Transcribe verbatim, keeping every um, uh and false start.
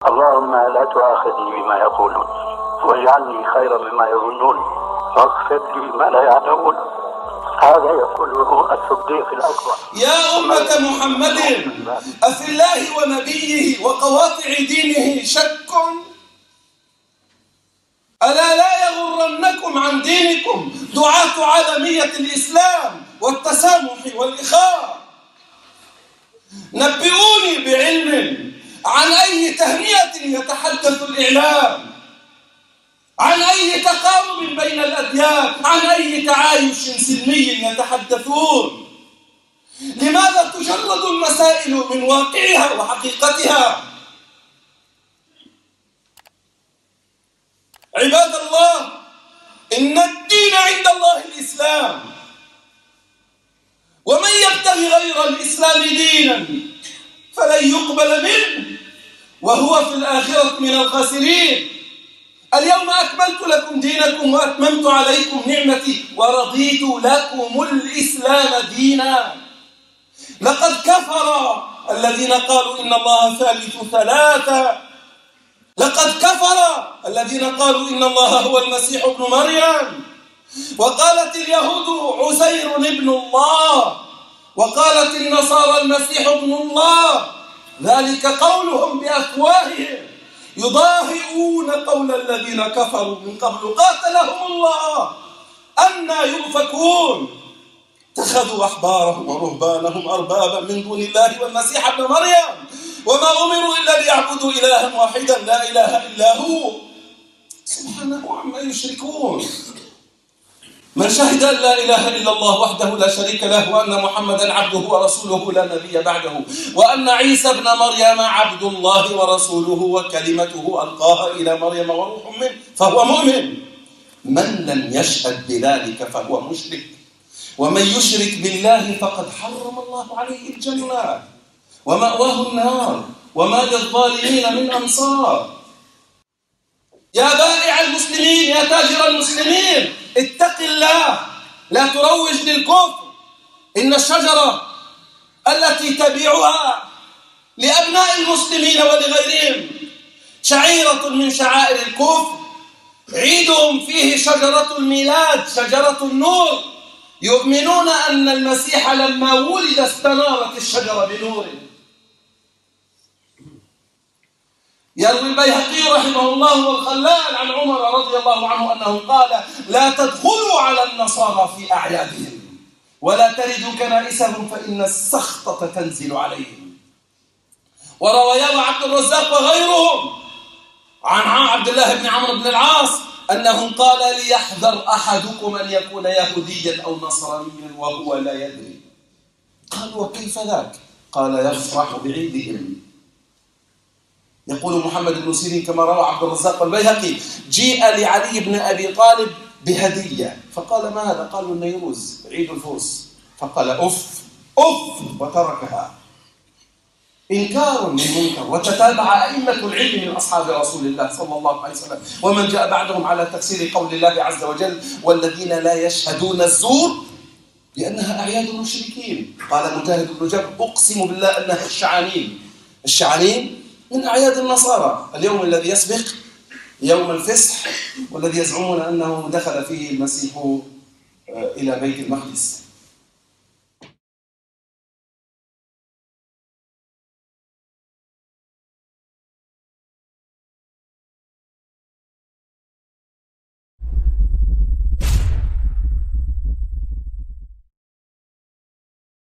اللهم لا تؤاخذني بما يقولون واجعلني خيرا مما يظنون واغفر لي ما لا يعلمون. هذا يقوله الصديق الأكبر. يا أمة محمد، أفي الله ونبيه وقواطع دينه شك؟ ألا لا يغرنكم عن دينكم دعاة عالمية الإسلام والتسامح والإخاء. نبئوني بعلم عن أي تهنئة يتحدث الإعلام، عن أي تقارب بين الأديان، عن أي تعايش سلمي يتحدثون. لماذا تجرد المسائل من واقعها وحقيقتها؟ عباد الله، إن الدين عند الله الإسلام، ومن يبتغي غير الإسلام دينا فلن يقبل منه وهو في الآخرة من الخاسرين. اليوم أكملت لكم دينكم وأتممت عليكم نعمتي ورضيت لكم الإسلام دينا. لقد كفر الذين قالوا إن الله ثالث ثلاثة، لقد كفر الذين قالوا إن الله هو المسيح ابن مريم، وقالت اليهود عزير ابن الله، وقالت النصارى المسيح ابن الله. ذلك قولهم بأفواههم يضاهئون قول الذين كفروا من قبل قاتلهم الله أنى يؤفكون. اتخذوا أحبارهم ورهبانهم أربابا من دون الله والمسيح ابن مريم وما أمروا إلا ليعبدوا إلها واحدا لا إله إلا هو سبحانه عما يشركون. من شهد أن لا إله إلا الله وحده لا شريك له وأن محمدا عبده ورسوله لا نبي بعده وأن عيسى ابن مريم عبد الله ورسوله وكلمته ألقاها إلى مريم وروح منه فهو مؤمن. من لم يشهد بذلك فهو مشرك، ومن يشرك بالله فقد حرم الله عليه الجنة ومأواه النار وما للظالمين من أنصار. يا بائع المسلمين، يا تاجر المسلمين، اتق الله، لا تروج للكفر. إن الشجرة التي تبيعها لأبناء المسلمين ولغيرهم شعيرة من شعائر الكفر. عيدهم فيه شجرة الميلاد، شجرة النور. يؤمنون أن المسيح لما ولد استنارت الشجرة بنور. يروي البيهقي رحمه الله والخلال عن عمر رضي الله عنه أنه قال: لا تدخلوا على النصارى في أعيادهم ولا تردوا كنائسهم فإن السخطة تنزل عليهم. ورواه عبد الرزاق وغيرهم عن عبد الله بن عمرو بن العاص أنه قال: ليحذر أحدكم أن يكون يهوديا أو نصرانيا وهو لا يدري. قالوا: وكيف ذاك؟ قال: يفرح بعيدهم. يقول محمد بن سيرين كما روى عبد الرزاق والبيهقي: جيء لعلي بن أبي طالب بهدية فقال: ما هذا؟ قالوا: النيروز، عيد الفرس. فقال: أف أف وتركها. إنكار للمنكر. وتتابع أئمة العلم من أصحاب رسول الله صلى الله عليه وسلم ومن جاء بعدهم على تفسير قول الله عز وجل: والذين لا يشهدون الزور لأنها أعياد المشركين. قال مجاهد بن جبر: أقسم بالله أنها الشعانين. الشعانين من أعياد النصارى، اليوم الذي يسبق يوم الفصح والذي يزعمون أنه دخل فيه المسيح إلى بيت المقدس.